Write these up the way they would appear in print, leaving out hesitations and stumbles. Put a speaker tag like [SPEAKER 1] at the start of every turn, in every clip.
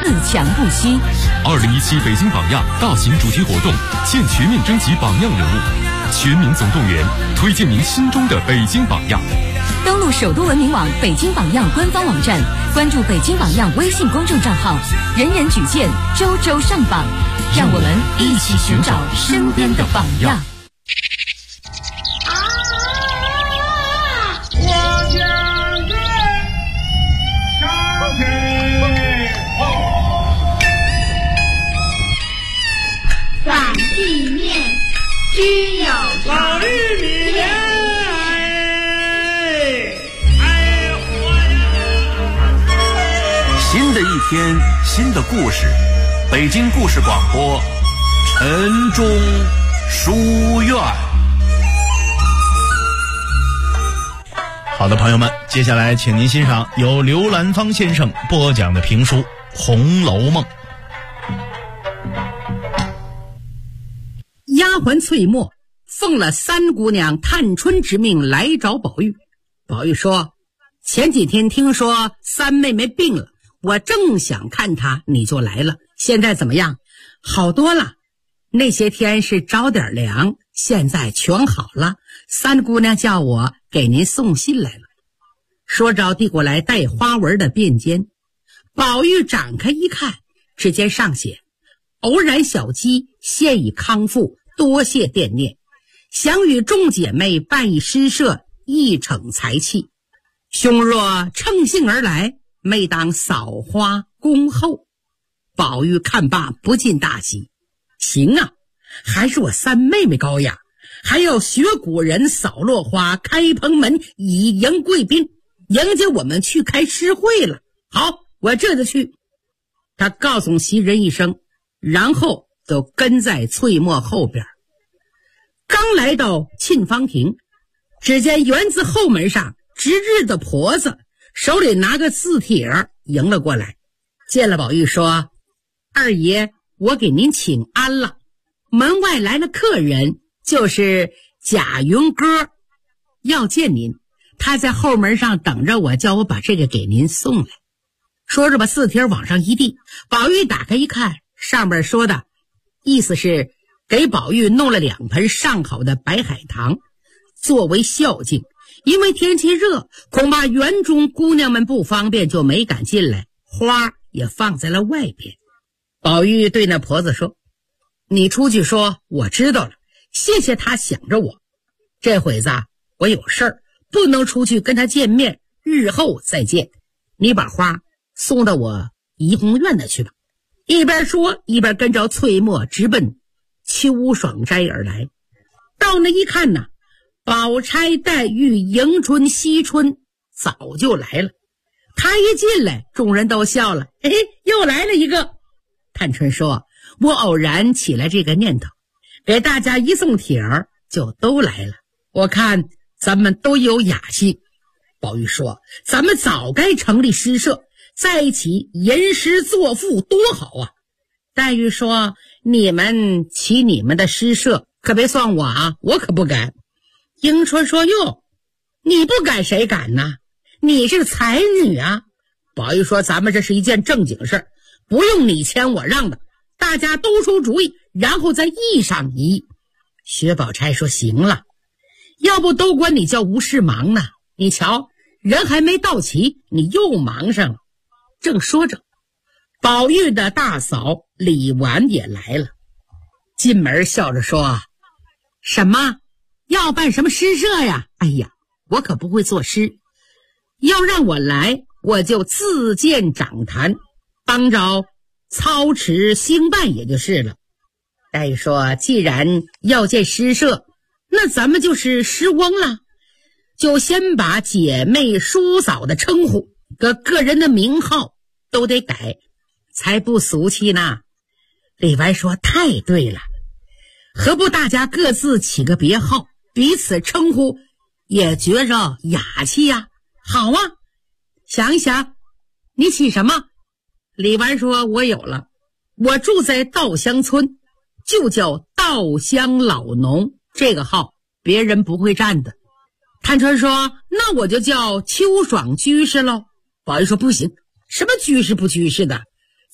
[SPEAKER 1] 自强不息。
[SPEAKER 2] 2017北京榜样大型主题活动现全面征集榜样人物，全民总动员，推荐您心中的北京榜样。
[SPEAKER 1] 登录首都文明网北京榜样官方网站，关注北京榜样微信公众账号，人人举荐，周周上榜，让我们一起寻找身边的榜样。
[SPEAKER 3] 反地面只有
[SPEAKER 4] 老玉米莲，
[SPEAKER 5] 新的一天，新的故事，北京故事广播，晨钟书院。
[SPEAKER 6] 好的，朋友们，接下来请您欣赏由刘兰芳先生播讲的评书《红楼梦》。
[SPEAKER 7] 丫鬟翠墨奉了三姑娘探春之命来找宝玉。宝玉说，前几天听说三妹妹病了，我正想看她，你就来了，现在怎么样？好多了，那些天是着点凉，现在全好了，三姑娘叫我给您送信来了。说着递过来带花纹的便笺，宝玉展开一看，只见上写，偶然小鸡现已康复，多谢惦念，想与众姐妹办一诗社，一逞才气，兄若乘兴而来，妹当扫花恭候。宝玉看罢不禁大喜，行啊，还是我三妹妹高雅，还要学古人扫落花，开蓬门，以迎贵宾，迎接我们去开诗会了。好，我这就去。他告诉袭人一声，然后就跟在翠墨后边。刚来到沁芳亭，只见园子后门上值日的婆子手里拿个字帖迎了过来，见了宝玉说，二爷，我给您请安了，门外来了客人，就是贾云歌，要见您，他在后门上等着我，叫我把这个给您送来。说着把字帖往上一递，宝玉打开一看，上面说的意思是给宝玉弄了2盆上好的白海棠，作为孝敬，因为天气热，恐怕园中姑娘们不方便，就没敢进来，花也放在了外边。宝玉对那婆子说，你出去说我知道了，谢谢她想着我，这会子我有事儿，不能出去跟她见面，日后再见，你把花送到我怡红院那去吧。一边说一边跟着翠墨直奔秋爽斋而来。到那一看呢，宝钗、黛玉、迎春、惜春早就来了。他一进来，众人都笑了，嘿嘿，又来了一个。探春说，我偶然起来这个念头，给大家一送帖儿，就都来了。我看咱们都有雅兴。宝玉说，咱们早该成立诗社，在一起吟诗作赋，多好啊。黛玉说，你们起你们的诗社，可别算我啊，我可不敢。迎春说，哟，你不敢谁敢呢？你是才女啊。宝玉说，咱们这是一件正经事，不用你谦我让的，大家都出主意，然后再议上一议。薛宝钗说，行了，要不都管你叫无事忙呢，你瞧人还没到齐，你又忙上了。正说着，宝玉的大嫂李纨也来了，进门笑着说，什么要办什么诗社呀？哎呀，我可不会作诗，要让我来，我就自荐掌坛，帮着操持兴办也就是了。黛玉说，既然要建诗社，那咱们就是诗翁了，就先把姐妹叔嫂的称呼个人的名号都得改，才不俗气呢。李纨说，太对了，何不大家各自起个别号，彼此称呼也觉着雅气呀。好啊，想一想，你起什么？李纨说，我有了，我住在稻香村，就叫稻香老农，这个号别人不会占的。探春说，那我就叫秋爽居士喽。宝玉说，不行，什么居士不居士的，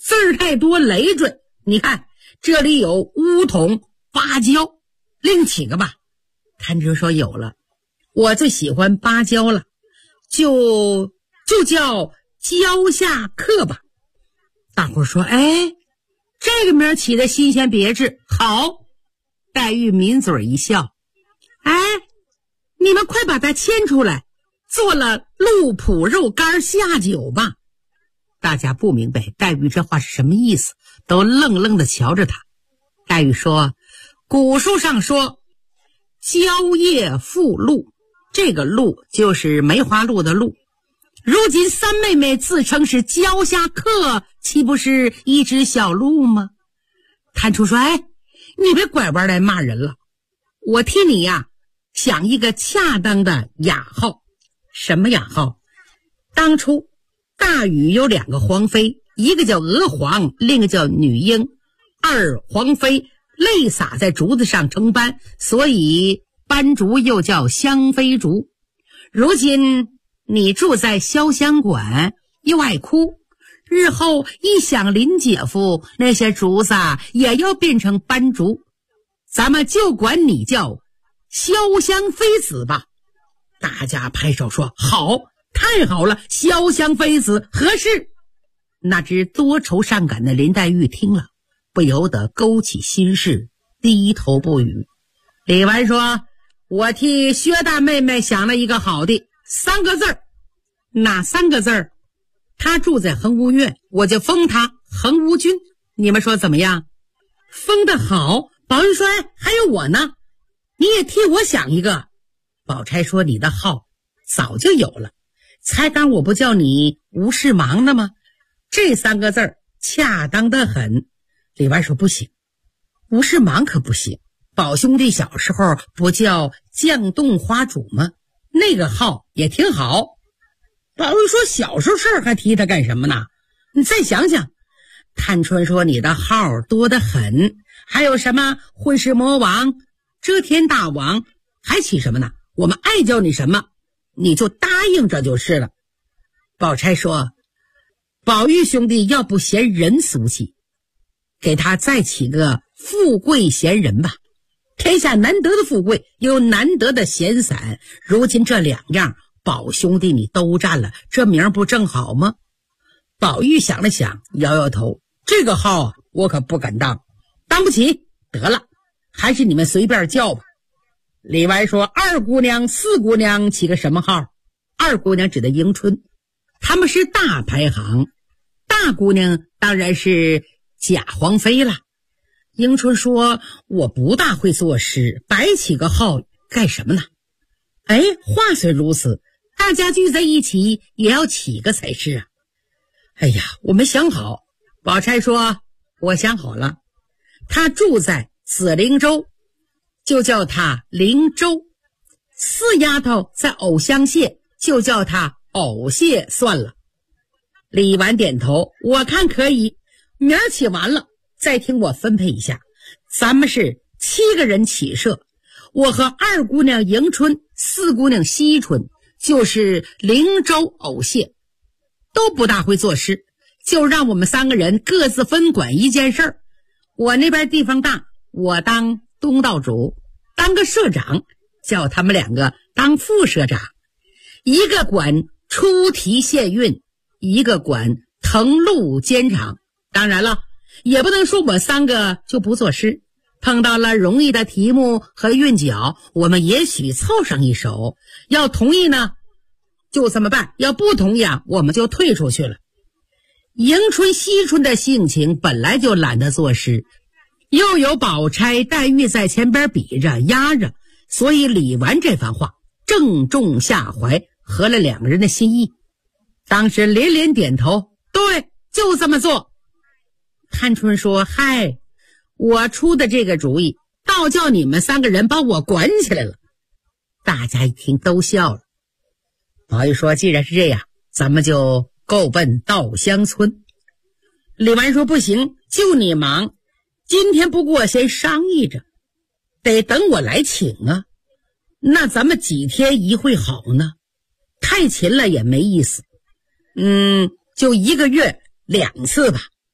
[SPEAKER 7] 字儿太多累赘。你看这里有梧桐、芭蕉，另起个吧。谭春说有了，我最喜欢芭蕉了，就叫蕉下客吧。大伙说，哎，这个名起的新鲜别致，好。黛玉抿嘴一笑，哎，你们快把它牵出来，做了鹿脯肉干下酒吧。大家不明白黛玉这话是什么意思，都愣愣地瞧着她。黛玉说，古书上说蕉叶附鹿，这个鹿就是梅花鹿的鹿。如今三妹妹自称是蕉下客，岂不是一只小鹿吗？谭初说，哎，你别拐弯来骂人了，我替你呀想一个恰当的雅号。什么雅号？当初大禹有2个皇妃，一个叫娥皇，另一个叫女英。二皇妃泪洒在竹子上成斑，所以斑竹又叫香妃竹。如今你住在潇湘馆，又爱哭，日后一想林姐夫，那些竹子也要变成斑竹，咱们就管你叫潇湘妃子吧。大家拍手说，好，太好了，潇湘妃子合适。那只多愁善感的林黛玉听了，不由得勾起心事，低头不语。李纨说，我替薛大妹妹想了一个好的3个字儿。哪3个字儿？她住在恒芜院，我就封她恒芜君，你们说怎么样？封得好。宝玉说，还有我呢，你也替我想一个。宝钗说，你的号早就有了，才刚我不叫你无事忙的吗？这3个字儿恰当得很。李纨说，不行，无事忙可不行。宝兄弟小时候不叫绛洞花主吗？那个号也挺好。宝玉说，小时候事儿还提他干什么呢？你再想想。探春说，你的号多得很，还有什么混世魔王、遮天大王，还起什么呢？我们爱叫你什么你就答应着就是了。宝钗说，宝玉兄弟要不嫌人俗气，给他再起个富贵闲人吧。天下难得的富贵，又难得的闲散，如今这2样宝兄弟你都占了，这名不正好吗？宝玉想了想，摇摇头，这个号我可不敢当不起，得了，还是你们随便叫吧。李纨说，二姑娘、四姑娘起个什么号？二姑娘指的迎春，他们是大排行，大姑娘当然是贾皇妃了。迎春说，我不大会作诗，白起个号干什么呢？哎，话虽如此，大家聚在一起也要起个才是啊。哎呀，我没想好。宝钗说，我想好了，她住在紫灵洲，就叫她灵洲。四丫头在藕香榭，就叫她藕榭算了。李纨点头，我看可以，名儿起完了再听我分配一下。咱们是7个人起社，我和二姑娘迎春、四姑娘惜春，就是灵州藕榭，都不大会作诗，就让我们3个人各自分管一件事儿。我那边地方大，我当东道主，当个社长，叫他们2个当副社长，一个管出题献韵，一个管誊录监场。当然了，也不能说我们3个就不作诗，碰到了容易的题目和韵脚，我们也许凑上一首，要同意呢就这么办，要不同意我们就退出去了。迎春、惜春的性情本来就懒得作诗，又有宝钗、黛玉在前边比着压着，所以李纨这番话正中下怀，合了2个人的心意。当时连连点头，对，就这么做。探春说，嗨，我出的这个主意，倒叫你们3个人把我管起来了。大家一听都笑了。宝玉说，既然是这样，咱们就够奔稻香村。李纨说，不行，就你忙，今天不过先商议着，得等我来请啊。那咱们几天一会好呢？太勤了也没意思。就1个月2次吧。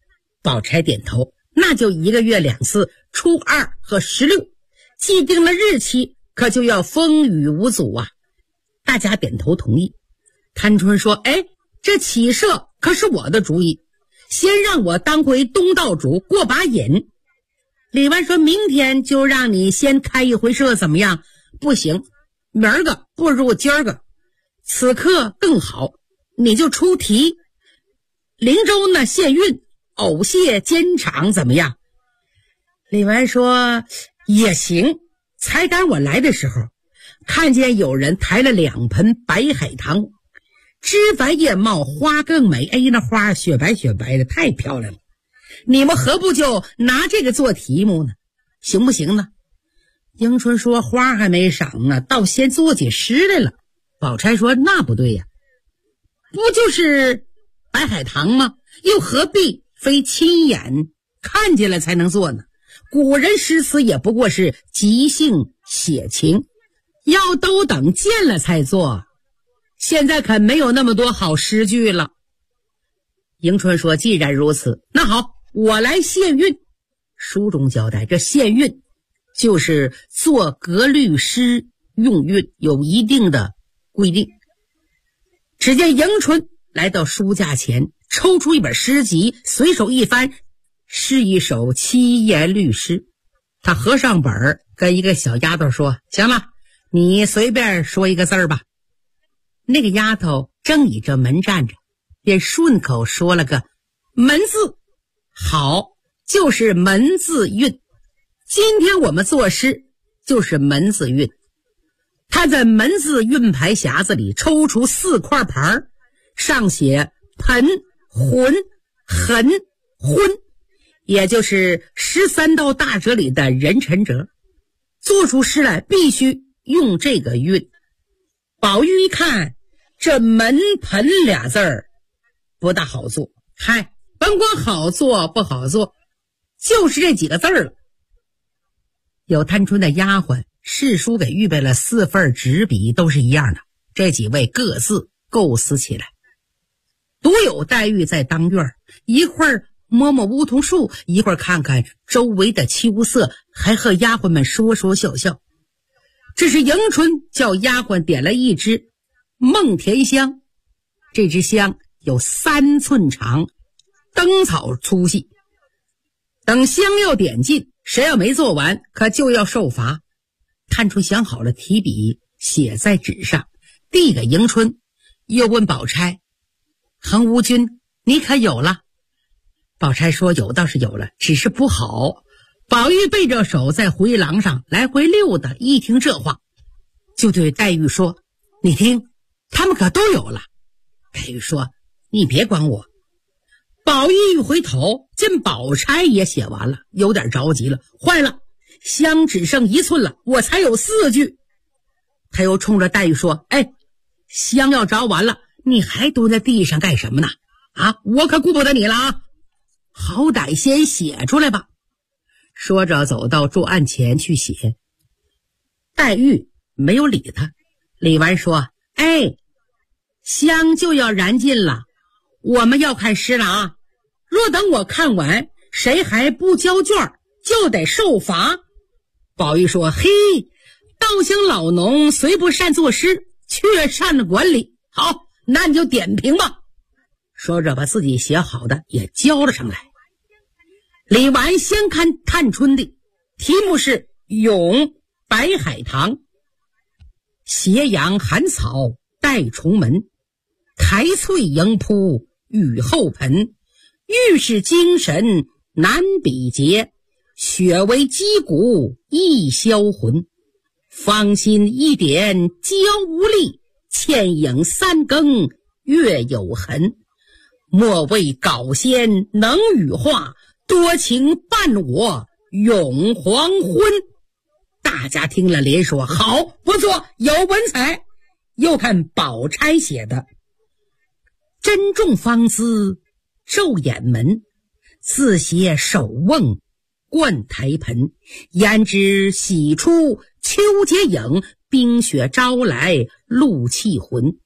[SPEAKER 7] 宝钗点头，那就1个月2次，初2和16，既定了日期，可就要风雨无阻啊。大家点头同意。探春说，哎，这起社可是我的主意，先让我当回东道主过把瘾。李纨说，明天就让你先开一回社怎么样？不行，明儿个不如今儿个，此刻更好，你就出题，灵州呢献韵，偶谢监场怎么样？李纨说，也行。才赶我来的时候，看见有人抬了2盆白海棠，枝繁叶茂，花更美。哎，那花雪白雪白的，太漂亮了。你们何不就拿这个做题目呢？行不行呢？迎春说，花还没赏呢，倒先做起诗来了。宝钗说，那不对呀，不就是白海棠吗？又何必非亲眼看见了才能做呢？古人诗词也不过是即兴写情，要都等见了才做，现在可没有那么多好诗句了。迎春说，既然如此，那好，我来献韵。书中交代，这献韵就是做格律诗用韵有一定的规定。只见迎春来到书架前，抽出一本诗集，随手一翻，是一首7言律诗。他合上本儿，跟一个小丫头说，行了，你随便说一个字儿吧。那个丫头正倚着门站着，便顺口说了个门字。好，就是门字韵。今天我们作诗就是门字韵。他在门字韵牌匣子里抽出4块牌，上写盆、浑、痕、昏，也就是13道大折里的人辰折。做出诗来必须用这个韵。宝玉一看，这门盆俩字儿不大好做，嗨，甭管好做不好做，就是这几个字儿了。有探春的丫鬟侍书给预备了4份纸笔，都是一样的，这几位各自构思起来。独有黛玉在当院，一会儿摸摸梧桐树，一会儿看看周围的秋色，还和丫鬟们说说笑笑。这是迎春叫丫鬟点了一支梦甜香，这支香有3寸长，灯草粗细。等香要点尽，谁要没做完，可就要受罚。探春想好了，提笔写在纸上，递给迎春，又问宝钗，恒无君你可有了？宝钗说，有倒是有了，只是不好。宝玉背着手在回廊上来回溜达，一听这话，就对黛玉说，你听，他们可都有了。黛玉说，你别管我。宝玉一回头，见宝钗也写完了，有点着急了，坏了，香只剩1寸了，我才有4句。他又冲着黛玉说，哎，香要着完了，你还蹲在地上干什么呢？啊，我可顾不得你了啊，好歹先写出来吧。说着走到桌案前去写。黛玉没有理他。李纨说，哎，香就要燃尽了，我们要看诗了啊，若等我看完，谁还不交卷就得受罚。宝玉说，嘿，道兴老农虽不善作诗，却善管理，好，那你就点评吧。说着把自己写好的也交了上来。李纨先看探春的题目是咏白海棠，斜阳寒草带重门，台翠迎扑雨后盆，玉是精神难比劫，雪为击鼓易销魂，芳心一点娇无力，倩影3更月有痕，莫谓稿仙能羽化，多情伴我永黄昏。大家听了连说，好，不错，有文采。又看宝钗写的，珍重芳姿昼掩门，自携手瓮灌台盆，胭脂洗出秋阶影，冰雪招来露气魂，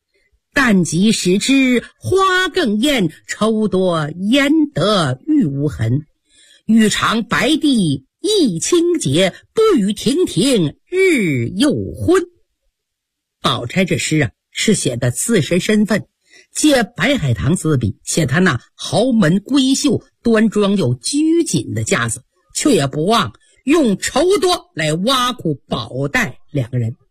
[SPEAKER 7] 但即使知花更艳，愁多焉得玉无痕。欲尝白帝亦清洁，不与亭亭日又昏。宝钗这诗啊，是写的自身身份，借白海棠自比，写他那豪门闺秀端庄又拘谨的架子，却也不忘用愁多来挖苦宝黛两个人。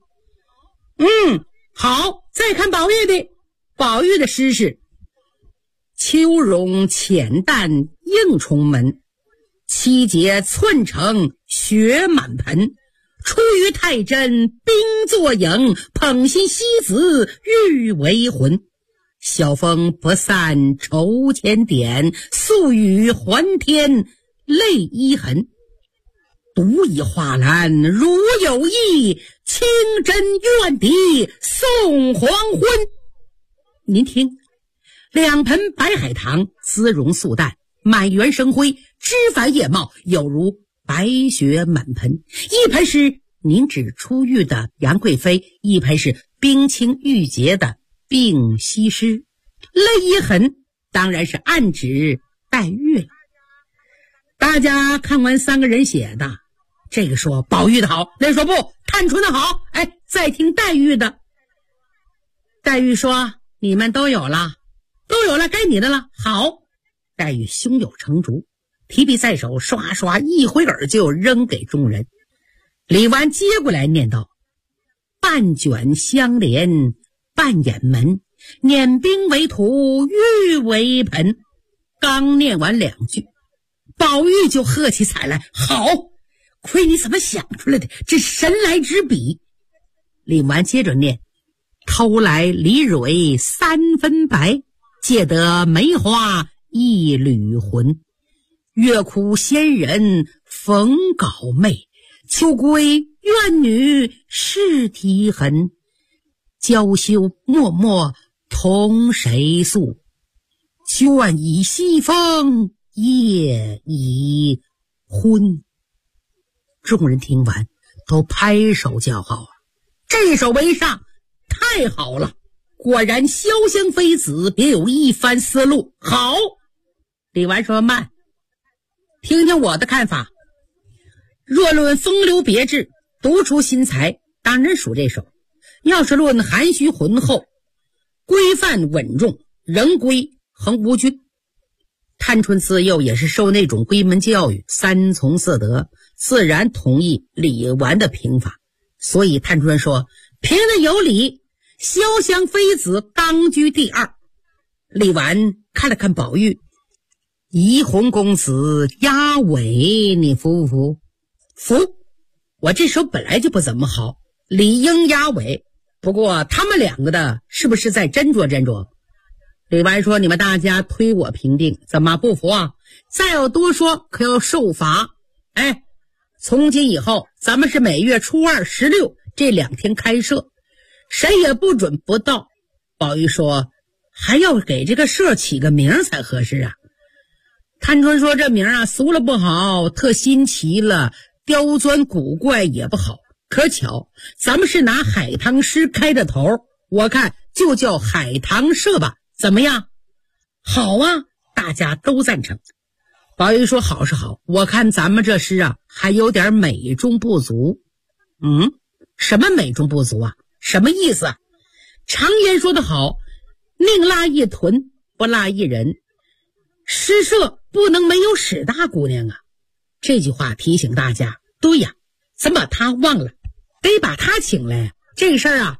[SPEAKER 7] 好，再看宝玉的。宝玉的诗是：秋容浅淡映重门，七节寸成雪满盆。出于太真冰作影，捧心西子欲为魂。晓风不散愁千点，宿雨还添泪依痕。独倚画栏如有意，清真怨敌送黄昏。您听，两盆白海棠姿容素淡，满园生辉，枝繁叶茂，有如白雪满盆。一盆是凝脂出浴的杨贵妃，一盆是冰清玉洁的病西施。泪一痕当然是暗指黛玉了。大家看完三个人写的，这个说宝玉的好，那个说不，探春的好。再听黛玉的。黛玉说你们都有了，该你的了。好，黛玉胸有成竹，提笔在手，刷刷一挥耳就扔给众人。李纨接过来念道：半卷相连半掩门，碾冰为土玉为盆。刚念完两句，宝玉就喝起彩来，好，亏你怎么想出来的，这神来之笔。李纨接着念：偷来梨蕊三分白，借得梅花一缕魂。月窟仙人逢槁妹，秋闺怨女是啼痕。娇羞脉脉同谁诉，卷倚西风夜已昏。众人听完都拍手叫好啊！这首为上太好了，果然潇湘妃子别有一番思路。好，李纨说慢，听听我的看法。若论风流别致，独出心裁，当然属这首。要是论含蓄浑厚，规范稳重，仍归横无君。探春自幼也是受那种闺门教育，三从四德，自然同意李纨的评法。所以探春说评的有理，潇湘妃子当居第二。李纨看了看宝玉，怡红公子押尾，你服不服？服，我这首本来就不怎么好，理应押尾。不过他们两个的是不是再斟酌斟酌？李纨说你们大家推我评定，怎么不服啊？再要多说可要受罚。从今以后咱们是每月初二、16这2天开社，谁也不准不到。宝玉说还要给这个社起个名才合适啊。探春说这名啊俗了不好，特新奇了，刁钻古怪也不好。可巧咱们是拿海棠诗开的头，我看就叫海棠社吧，怎么样？好啊，大家都赞成。宝玉说好是好，我看咱们这诗啊还有点美中不足。什么美中不足啊？什么意思啊？常言说得好，宁拉一屯不拉一人，诗社不能没有史大姑娘啊。这句话提醒大家，对呀，怎么他忘了得把他请来？这个事儿啊